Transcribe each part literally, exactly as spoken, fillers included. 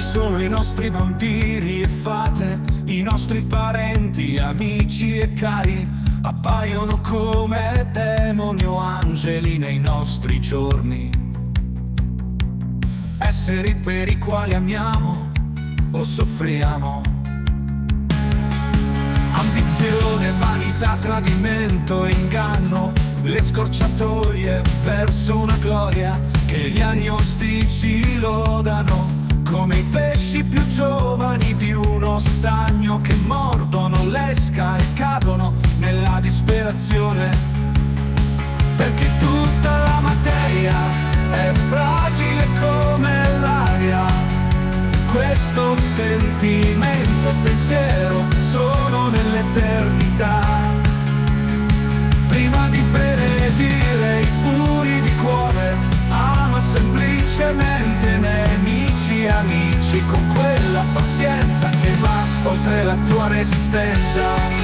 Sono i nostri vampiri e fate, i nostri parenti, amici e cari, appaiono come demoni o angeli nei nostri giorni. Esseri per i quali amiamo o soffriamo. Ambizione, vanità, tradimento e inganno, le scorciatoie verso una gloria che gli agnostici lodano, come i pesci più giovani di uno stagno che mordono l'esca e cadono nella disperazione. Perché tutta la materia è fragile come l'aria, questo sentimento e pensiero sono nell'eternità. Prima di benedire i puri di cuore, ama semplicemente nemici e amici, con quella pazienza che va oltre la tua resistenza.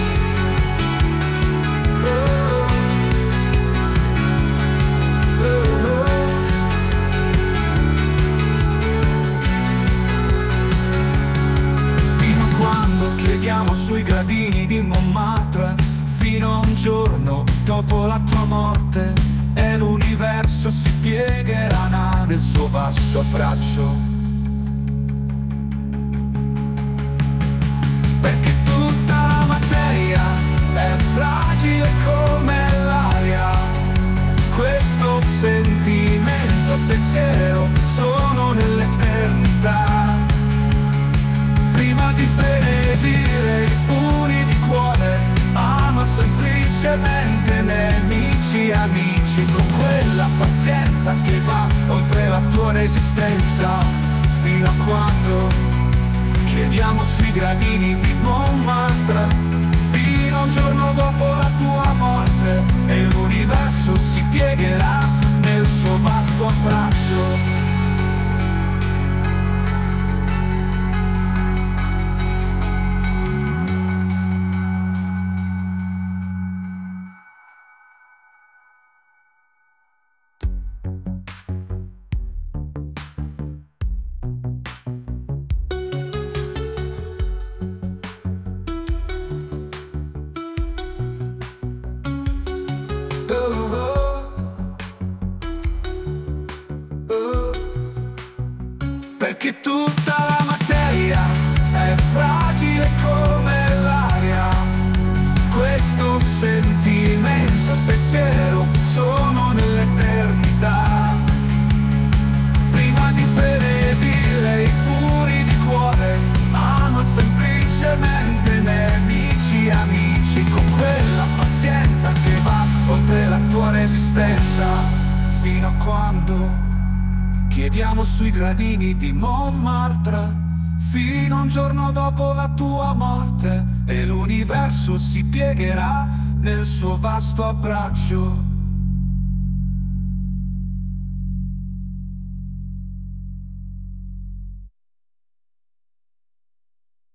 Oh, oh, oh. Fino a quando chiediamo sui gradini di Montmartre, fino a un giorno dopo la tua morte, e l'universo si piegherà nel suo vasto abbraccio. Perché tutta la materia è fragile come l'aria, questo sentimento e pensiero sono nell'eternità. Prima di benedire i puri di cuore, ama semplicemente nemici e amici, con quella pazienza che va oltre la tua resistenza. Fino a quando chiediamo sui gradini di Montmartre, fino a un giorno dopo la tua morte, e l'universo si piegherà nel suo vasto abbraccio. Oh, oh, oh. Perché tutta la materia è fragile come l'aria, questo sentimento e pensiero sono nell'eternità. Prima di benedire i puri di cuore, ama semplicemente nemici e amici, con quella pazienza che va oltre la tua resistenza. Fino a quando chiediamo sui gradini di Montmartre, fino a un giorno dopo la tua morte, e l'universo si piegherà nel suo vasto abbraccio.